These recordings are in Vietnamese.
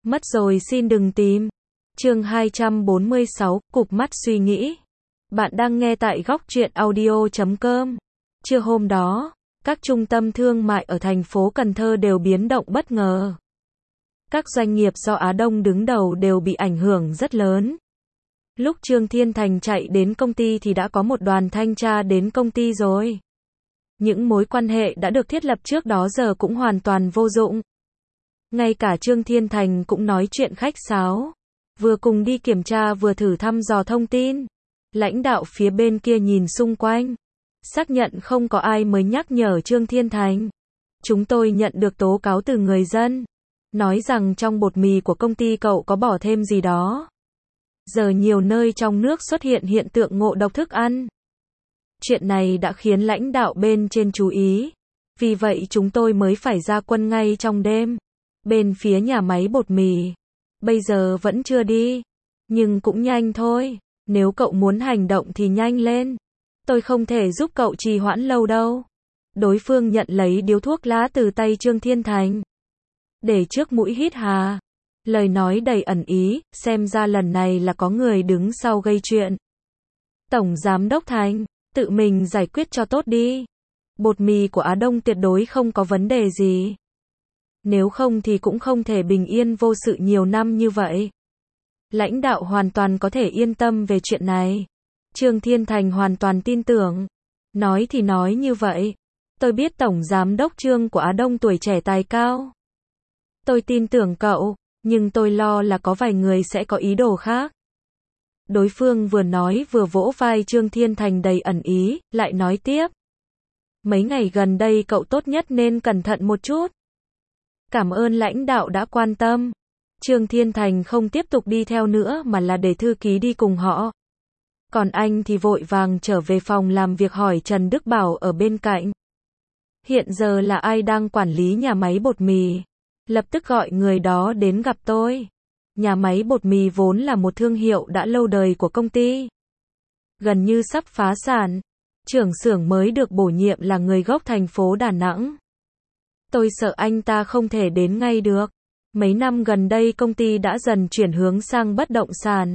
Mất rồi xin đừng tìm. Chương 246, cụp mắt suy nghĩ. Bạn đang nghe tại góc truyện audio.com. Trưa hôm đó, các trung tâm thương mại ở thành phố Cần Thơ đều biến động bất ngờ. Các doanh nghiệp do Á Đông đứng đầu đều bị ảnh hưởng rất lớn. Lúc Trương Thiên Thành chạy đến công ty thì đã có một đoàn thanh tra đến công ty rồi. Những mối quan hệ đã được thiết lập trước đó giờ cũng hoàn toàn vô dụng. Ngay cả Trương Thiên Thành cũng nói chuyện khách sáo. Vừa cùng đi kiểm tra vừa thử thăm dò thông tin. Lãnh đạo phía bên kia nhìn xung quanh. Xác nhận không có ai mới nhắc nhở Trương Thiên Thành. Chúng tôi nhận được tố cáo từ người dân. Nói rằng trong bột mì của công ty cậu có bỏ thêm gì đó. Giờ nhiều nơi trong nước xuất hiện hiện tượng ngộ độc thức ăn. Chuyện này đã khiến lãnh đạo bên trên chú ý. Vì vậy chúng tôi mới phải ra quân ngay trong đêm. Bên phía nhà máy bột mì. Bây giờ vẫn chưa đi. Nhưng cũng nhanh thôi. Nếu cậu muốn hành động thì nhanh lên. Tôi không thể giúp cậu trì hoãn lâu đâu. Đối phương nhận lấy điếu thuốc lá từ tay Trương Thiên Thành. Để trước mũi hít hà. Lời nói đầy ẩn ý, xem ra lần này là có người đứng sau gây chuyện. Tổng Giám đốc Thành, tự mình giải quyết cho tốt đi. Bột mì của Á Đông tuyệt đối không có vấn đề gì. Nếu không thì cũng không thể bình yên vô sự nhiều năm như vậy. Lãnh đạo hoàn toàn có thể yên tâm về chuyện này. Trương Thiên Thành hoàn toàn tin tưởng. Nói thì nói như vậy. Tôi biết Tổng Giám đốc Trương của Á Đông tuổi trẻ tài cao. Tôi tin tưởng cậu, nhưng tôi lo là có vài người sẽ có ý đồ khác. Đối phương vừa nói vừa vỗ vai Trương Thiên Thành đầy ẩn ý, lại nói tiếp. Mấy ngày gần đây cậu tốt nhất nên cẩn thận một chút. Cảm ơn lãnh đạo đã quan tâm. Trương Thiên Thành không tiếp tục đi theo nữa mà là để thư ký đi cùng họ. Còn anh thì vội vàng trở về phòng làm việc hỏi Trần Đức Bảo ở bên cạnh. Hiện giờ là ai đang quản lý nhà máy bột mì? Lập tức gọi người đó đến gặp tôi. Nhà máy bột mì vốn là một thương hiệu đã lâu đời của công ty. Gần như sắp phá sản. Trưởng xưởng mới được bổ nhiệm là người gốc thành phố Đà Nẵng. Tôi sợ anh ta không thể đến ngay được. Mấy năm gần đây công ty đã dần chuyển hướng sang bất động sản.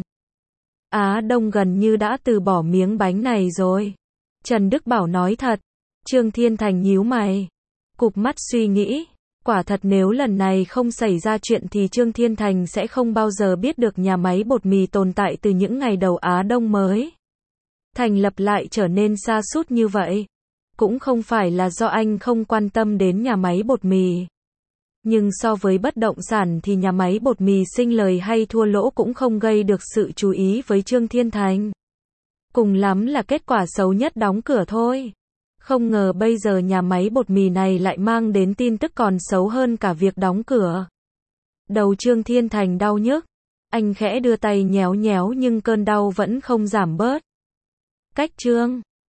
Á Đông gần như đã từ bỏ miếng bánh này rồi. Trần Đức Bảo nói thật. Trương Thiên Thành nhíu mày. Cụp mắt suy nghĩ. Quả thật nếu lần này không xảy ra chuyện thì Trương Thiên Thành sẽ không bao giờ biết được nhà máy bột mì tồn tại từ những ngày đầu Á Đông mới thành lập lại trở nên sa sút như vậy. Cũng không phải là do anh không quan tâm đến nhà máy bột mì. Nhưng so với bất động sản thì nhà máy bột mì sinh lời hay thua lỗ cũng không gây được sự chú ý với Trương Thiên Thành. Cùng lắm là kết quả xấu nhất đóng cửa thôi. Không ngờ bây giờ nhà máy bột mì này lại mang đến tin tức còn xấu hơn cả việc đóng cửa. Đầu Trương Thiên Thành đau nhức. Anh khẽ đưa tay nhéo nhéo nhưng cơn đau vẫn không giảm bớt. Cách Trương